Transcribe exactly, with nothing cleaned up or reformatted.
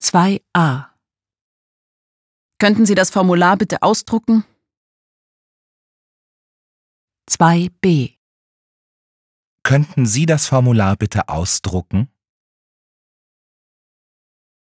zwei a. Könnten Sie das Formular bitte ausdrucken? zwei b. Könnten Sie das Formular bitte ausdrucken?